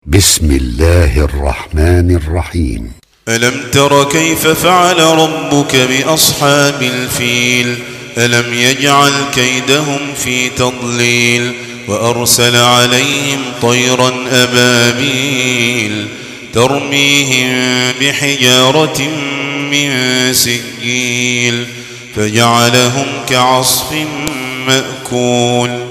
بسم الله الرحمن الرحيم. ألم تر كيف فعل ربك بأصحاب الفيل ألم يجعل كيدهم في تضليل وأرسل عليهم طيرا أبابيل ترميهم بحجارة من سجيل فجعلهم كعصف مأكول